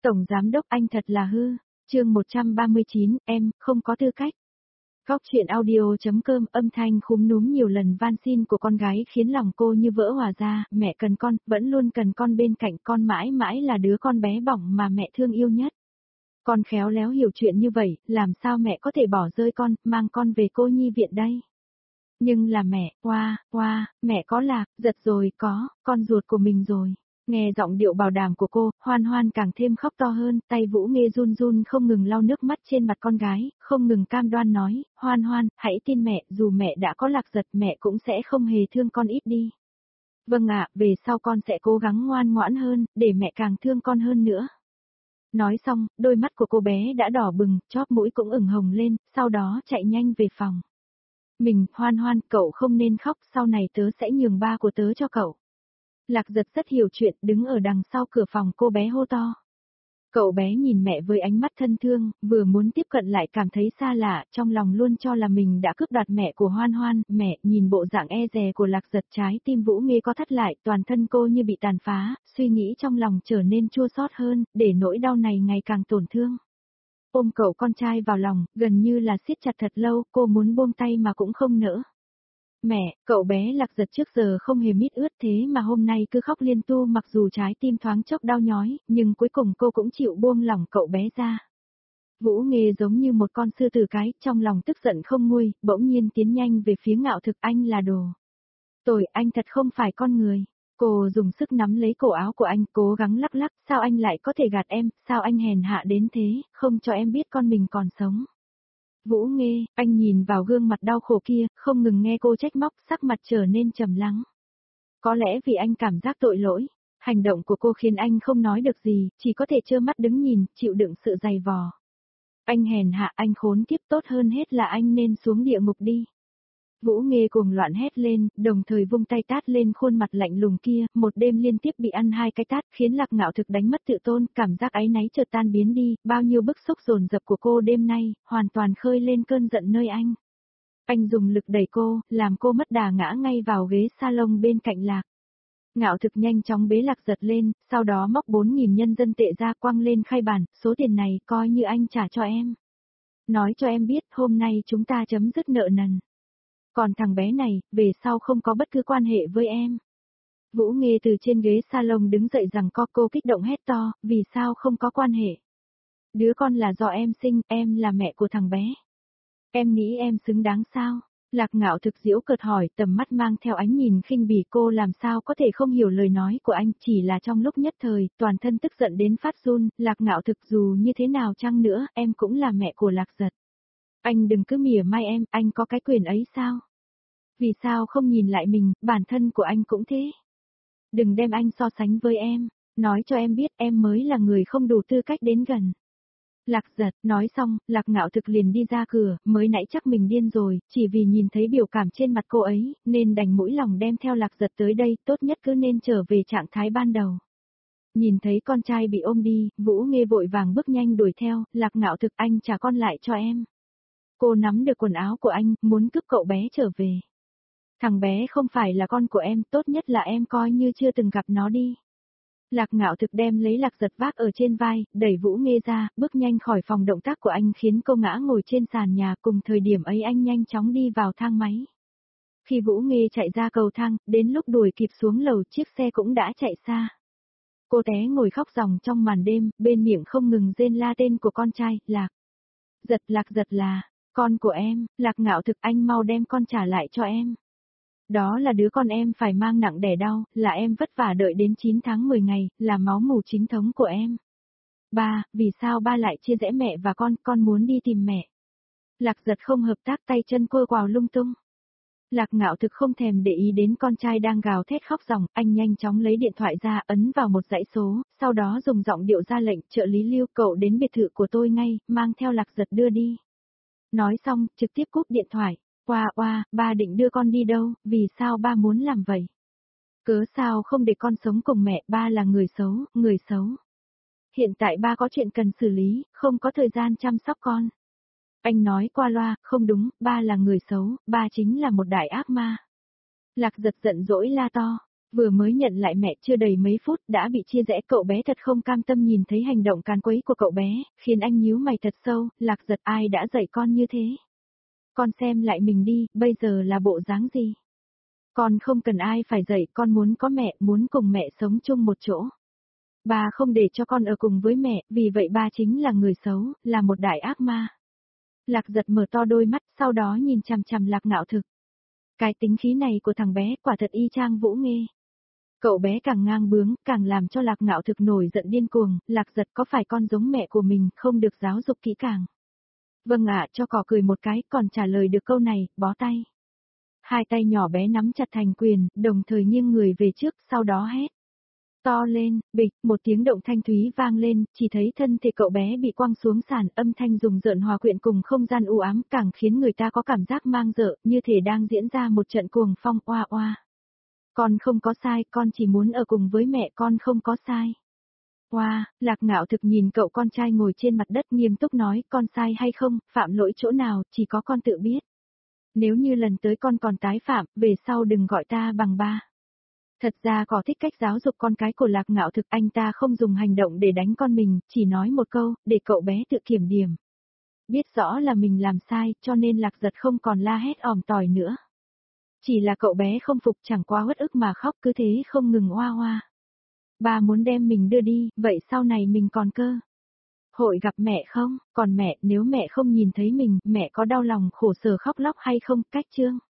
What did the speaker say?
Tổng giám đốc anh thật là hư. Chương 139, em không có tư cách. Góc truyện audio.com âm thanh khúm núm nhiều lần van xin của con gái khiến lòng cô như vỡ hòa ra, mẹ cần con, vẫn luôn cần con bên cạnh con, mãi mãi là đứa con bé bỏng mà mẹ thương yêu nhất. Con khéo léo hiểu chuyện như vậy, làm sao mẹ có thể bỏ rơi con, mang con về cô nhi viện đây? Nhưng là mẹ, mẹ có Lạc Giật rồi, có, con ruột của mình rồi. Nghe giọng điệu bảo đảm của cô, Hoan Hoan càng thêm khóc to hơn, tay Vũ Nghê run run không ngừng lau nước mắt trên mặt con gái, không ngừng cam đoan nói, Hoan Hoan, hãy tin mẹ, dù mẹ đã có Lạc Giật mẹ cũng sẽ không hề thương con ít đi. Vâng ạ, về sau con sẽ cố gắng ngoan ngoãn hơn, để mẹ càng thương con hơn nữa. Nói xong, đôi mắt của cô bé đã đỏ bừng, chóp mũi cũng ửng hồng lên, sau đó chạy nhanh về phòng. Hoan Hoan, cậu không nên khóc, sau này tớ sẽ nhường ba của tớ cho cậu. Lạc Giật rất hiểu chuyện, đứng ở đằng sau cửa phòng cô bé hô to. Cậu bé nhìn mẹ với ánh mắt thân thương, vừa muốn tiếp cận lại cảm thấy xa lạ, trong lòng luôn cho là mình đã cướp đoạt mẹ của Hoan Hoan. Mẹ, nhìn bộ dạng e dè của Lạc Giật, trái tim Vũ Nghê có thắt lại, toàn thân cô như bị tàn phá, suy nghĩ trong lòng trở nên chua xót hơn, để nỗi đau này ngày càng tổn thương. Ôm cậu con trai vào lòng, gần như là siết chặt thật lâu, cô muốn buông tay mà cũng không nỡ. Mẹ, cậu bé Lạc Giật trước giờ không hề mít ướt thế mà hôm nay cứ khóc liên tu, mặc dù trái tim thoáng chốc đau nhói, nhưng cuối cùng cô cũng chịu buông lỏng cậu bé ra. Vũ Nghê giống như một con sư tử cái, trong lòng tức giận không nguôi, bỗng nhiên tiến nhanh về phía Ngạo Thực. Anh là đồ tồi, anh thật không phải con người. Cô dùng sức nắm lấy cổ áo của anh, cố gắng lắc lắc, sao anh lại có thể gạt em, sao anh hèn hạ đến thế, không cho em biết con mình còn sống. Vũ Nghê, anh nhìn vào gương mặt đau khổ kia, không ngừng nghe cô trách móc, sắc mặt trở nên trầm lắng. Có lẽ vì anh cảm giác tội lỗi, hành động của cô khiến anh không nói được gì, chỉ có thể trơ mắt đứng nhìn, chịu đựng sự dày vò. Anh hèn hạ, anh khốn kiếp, tốt hơn hết là anh nên xuống địa ngục đi. Vũ Nghê cuồng loạn hét lên, đồng thời vung tay tát lên khuôn mặt lạnh lùng kia, một đêm liên tiếp bị ăn 2 cái tát, khiến Lạc Ngạo Thực đánh mất tự tôn, cảm giác áy náy chợt tan biến đi, bao nhiêu bức xúc dồn dập của cô đêm nay, hoàn toàn khơi lên cơn giận nơi anh. Anh dùng lực đẩy cô, làm cô mất đà ngã ngay vào ghế salon bên cạnh Lạc. Ngạo Thực nhanh chóng bế Lạc Giật lên, sau đó móc 4.000 nhân dân tệ ra quăng lên khay bàn, số tiền này coi như anh trả cho em. Nói cho em biết, hôm nay chúng ta chấm dứt nợ nần. Còn thằng bé này, về sau không có bất cứ quan hệ với em. Vũ Nghê từ trên ghế salon đứng dậy rằng cô kích động hét to, vì sao không có quan hệ? Đứa con là do em sinh, em là mẹ của thằng bé. Em nghĩ em xứng đáng sao? Lạc Ngạo Thực giễu cợt hỏi, tầm mắt mang theo ánh nhìn khinh bỉ. Cô làm sao có thể không hiểu lời nói của anh, chỉ là trong lúc nhất thời, toàn thân tức giận đến phát run. Lạc Ngạo Thực, dù như thế nào chăng nữa, em cũng là mẹ của Lạc Giật. Anh đừng cứ mỉa mai em, anh có cái quyền ấy sao? Vì sao không nhìn lại mình, bản thân của anh cũng thế. Đừng đem anh so sánh với em, nói cho em biết em mới là người không đủ tư cách đến gần. Lạc Giật, nói xong, Lạc Ngạo Thực liền đi ra cửa, mới nãy chắc mình điên rồi, chỉ vì nhìn thấy biểu cảm trên mặt cô ấy, nên đành mũi lòng đem theo Lạc Giật tới đây, tốt nhất cứ nên trở về trạng thái ban đầu. Nhìn thấy con trai bị ôm đi, Vũ Nghê vội vàng bước nhanh đuổi theo, Lạc Ngạo Thực, anh trả con lại cho em. Cô nắm được quần áo của anh, muốn cướp cậu bé trở về. Thằng bé không phải là con của em, tốt nhất là em coi như chưa từng gặp nó đi. Lạc Ngạo Thực đem lấy Lạc Giật vác ở trên vai, đẩy Vũ Nghê ra, bước nhanh khỏi phòng, động tác của anh khiến cô ngã ngồi trên sàn nhà, cùng thời điểm ấy anh nhanh chóng đi vào thang máy. Khi Vũ Nghê chạy ra cầu thang, đến lúc đuổi kịp xuống lầu chiếc xe cũng đã chạy xa. Cô té ngồi khóc ròng trong màn đêm, bên miệng không ngừng rên la tên của con trai, Lạc Giật là, con của em, Lạc Ngạo Thực, anh mau đem con trả lại cho em. Đó là đứa con em phải mang nặng đẻ đau, là em vất vả đợi đến 9 tháng 10 ngày, là máu mủ chính thống của em. Ba, vì sao ba lại chia rẽ mẹ và con muốn đi tìm mẹ. Lạc Giật không hợp tác, tay chân cô quào lung tung. Lạc Ngạo Thực không thèm để ý đến con trai đang gào thét khóc ròng, anh nhanh chóng lấy điện thoại ra, ấn vào một dãy số, sau đó dùng giọng điệu ra lệnh, trợ lý Lưu, cậu đến biệt thự của tôi ngay, mang theo Lạc Giật đưa đi. Nói xong, trực tiếp cúp điện thoại. Ba định đưa con đi đâu, vì sao ba muốn làm vậy? Cớ sao không để con sống cùng mẹ, ba là người xấu. Hiện tại ba có chuyện cần xử lý, không có thời gian chăm sóc con. Anh nói qua loa, không đúng, ba là người xấu, ba chính là một đại ác ma. Lạc Giật giận dỗi la to. Vừa mới nhận lại mẹ chưa đầy mấy phút đã bị chia rẽ, cậu bé thật không cam tâm nhìn thấy hành động càn quấy của cậu bé, khiến anh nhíu mày thật sâu, Lạc Giật ai đã dạy con như thế? Con xem lại mình đi, bây giờ là bộ dáng gì? Con không cần ai phải dạy, con muốn có mẹ, muốn cùng mẹ sống chung một chỗ. Ba không để cho con ở cùng với mẹ, vì vậy ba chính là người xấu, là một đại ác ma. Lạc Giật mở to đôi mắt, sau đó nhìn chằm chằm Lạc Ngạo Thực. Cái tính khí này của thằng bé quả thật y chang Vũ Nghê. Cậu bé càng ngang bướng, càng làm cho Lạc Ngạo Thực nổi giận điên cuồng, Lạc Giật có phải con giống mẹ của mình, không được giáo dục kỹ càng. Vâng ạ, cho cỏ cười một cái, còn trả lời được câu này, bó tay. Hai tay nhỏ bé nắm chặt thành quyền, đồng thời nghiêng người về trước, sau đó hét. To lên, bịch, một tiếng động thanh thúy vang lên, chỉ thấy thân thể cậu bé bị quăng xuống sàn, âm thanh rùng rợn hòa quyện cùng không gian u ám, càng khiến người ta có cảm giác mang rợ, như thể đang diễn ra một trận cuồng phong oa oa. Con không có sai, con chỉ muốn ở cùng với mẹ, con không có sai. Oa, Lạc Ngạo Thực nhìn cậu con trai ngồi trên mặt đất nghiêm túc nói, con sai hay không, phạm lỗi chỗ nào, chỉ có con tự biết. Nếu như lần tới con còn tái phạm, về sau đừng gọi ta bằng ba. Thật ra có thích cách giáo dục con cái của Lạc Ngạo Thực, anh ta không dùng hành động để đánh con mình, chỉ nói một câu, để cậu bé tự kiểm điểm. Biết rõ là mình làm sai, cho nên Lạc Giật không còn la hét ỏm tỏi nữa. Chỉ là cậu bé không phục, chẳng qua uất ức mà khóc, cứ thế không ngừng oa oa. Ba muốn đem mình đưa đi, vậy sau này mình còn cơ hội gặp mẹ không? Còn mẹ, nếu mẹ không nhìn thấy mình, mẹ có đau lòng khổ sở khóc lóc hay không? Cách chương